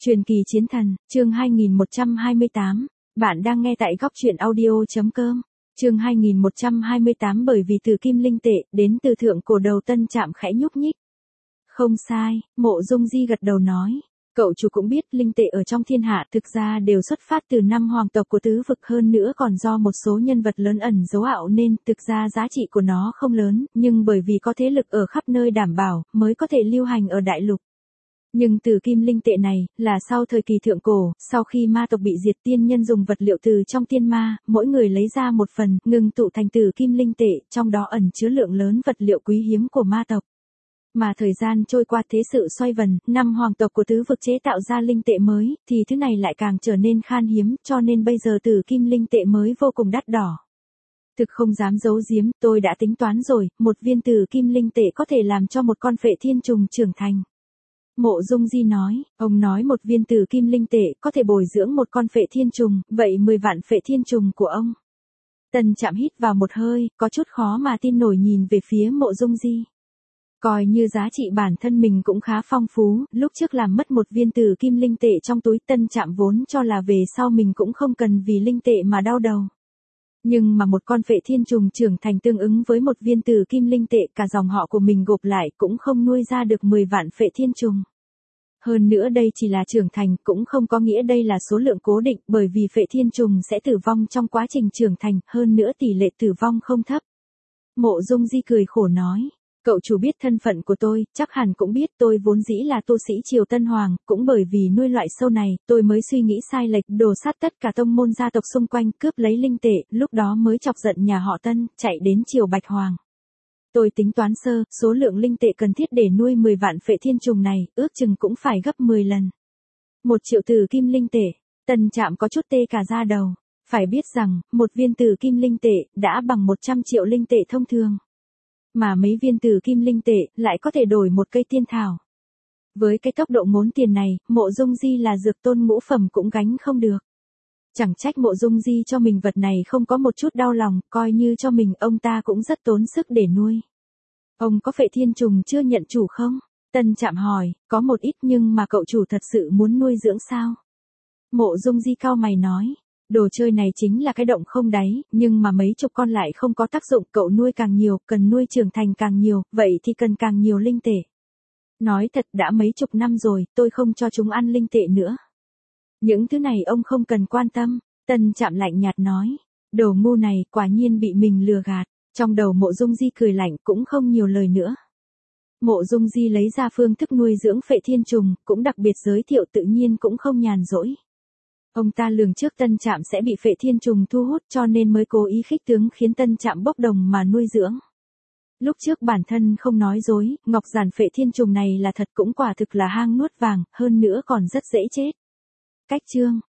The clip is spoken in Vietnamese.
Truyền kỳ chiến thần, chương 2128, bạn đang nghe tại góc truyện audio.com. Chương 2128 bởi vì từ kim linh tệ, đến từ thượng cổ đầu Tân Trạm khẽ nhúc nhích. Không sai, Mộ Dung Di gật đầu nói. Cậu chủ cũng biết linh tệ ở trong thiên hạ thực ra đều xuất phát từ năm hoàng tộc của tứ vực, hơn nữa còn do một số nhân vật lớn ẩn dấu ảo nên thực ra giá trị của nó không lớn, nhưng bởi vì có thế lực ở khắp nơi đảm bảo mới có thể lưu hành ở đại lục. Nhưng từ kim linh tệ này, là sau thời kỳ thượng cổ, sau khi ma tộc bị diệt, tiên nhân dùng vật liệu từ trong tiên ma, mỗi người lấy ra một phần, ngừng tụ thành từ kim linh tệ, trong đó ẩn chứa lượng lớn vật liệu quý hiếm của ma tộc. Mà thời gian trôi qua, thế sự xoay vần, năm hoàng tộc của tứ vực chế tạo ra linh tệ mới, thì thứ này lại càng trở nên khan hiếm, cho nên bây giờ từ kim linh tệ mới vô cùng đắt đỏ. Thực không dám giấu giếm, tôi đã tính toán rồi, một viên từ kim linh tệ có thể làm cho một con phệ thiên trùng trưởng thành. Mộ Dung Di nói, ông nói một viên từ kim linh tệ có thể bồi dưỡng một con phệ thiên trùng, vậy 10 vạn phệ thiên trùng của ông. Tân Trạm hít vào một hơi, có chút khó mà tin nổi nhìn về phía Mộ Dung Di. Coi như giá trị bản thân mình cũng khá phong phú, lúc trước làm mất một viên từ kim linh tệ trong túi, Tân Trạm vốn cho là về sau mình cũng không cần vì linh tệ mà đau đầu. Nhưng mà một con phệ thiên trùng trưởng thành tương ứng với một viên từ kim linh tệ, cả dòng họ của mình gộp lại cũng không nuôi ra được 10 vạn phệ thiên trùng. Hơn nữa đây chỉ là trưởng thành, cũng không có nghĩa đây là số lượng cố định, bởi vì phệ thiên trùng sẽ tử vong trong quá trình trưởng thành, hơn nữa tỷ lệ tử vong không thấp. Mộ Dung Di cười khổ nói. Cậu chủ biết thân phận của tôi, chắc hẳn cũng biết tôi vốn dĩ là tu sĩ Triều Tân Hoàng, cũng bởi vì nuôi loại sâu này, tôi mới suy nghĩ sai lệch, đổ sát tất cả tông môn gia tộc xung quanh, cướp lấy linh tệ, lúc đó mới chọc giận nhà họ Tân, chạy đến Triều Bạch Hoàng. Tôi tính toán sơ, số lượng linh tệ cần thiết để nuôi 10 vạn phệ thiên trùng này, ước chừng cũng phải gấp 10 lần. 1 triệu từ kim linh tệ, Tân Trạm có chút tê cả da đầu. Phải biết rằng, một viên từ kim linh tệ, đã bằng 100 triệu linh tệ thông thường. Mà mấy viên từ kim linh tệ, lại có thể đổi một cây tiên thảo. Với cái tốc độ ngốn tiền này, Mộ Dung Di là dược tôn ngũ phẩm cũng gánh không được. Chẳng trách Mộ Dung Di cho mình vật này không có một chút đau lòng, coi như cho mình, ông ta cũng rất tốn sức để nuôi. Ông có phệ thiên trùng chưa nhận chủ không? Tân Trạm hỏi, có một ít nhưng mà cậu chủ thật sự muốn nuôi dưỡng sao? Mộ Dung Di cau mày nói. Đồ chơi này chính là cái động không đáy, nhưng mà mấy chục con lại không có tác dụng, cậu nuôi càng nhiều, cần nuôi trưởng thành càng nhiều, vậy thì cần càng nhiều linh tệ. Nói thật đã mấy chục năm rồi, tôi không cho chúng ăn linh tệ nữa. Những thứ này ông không cần quan tâm, Tân Trạm lạnh nhạt nói. Đồ ngu này, quả nhiên bị mình lừa gạt. Trong đầu Mộ Dung Di cười lạnh, cũng không nhiều lời nữa. Mộ Dung Di lấy ra phương thức nuôi dưỡng phệ thiên trùng, cũng đặc biệt giới thiệu, tự nhiên cũng không nhàn rỗi. Ông ta lường trước Tân Trạm sẽ bị phệ thiên trùng thu hút, cho nên mới cố ý khích tướng khiến Tân Trạm bốc đồng mà nuôi dưỡng. Lúc trước bản thân không nói dối, ngọc giản phệ thiên trùng này là thật, cũng quả thực là hang nuốt vàng, hơn nữa còn rất dễ chết. Cách chương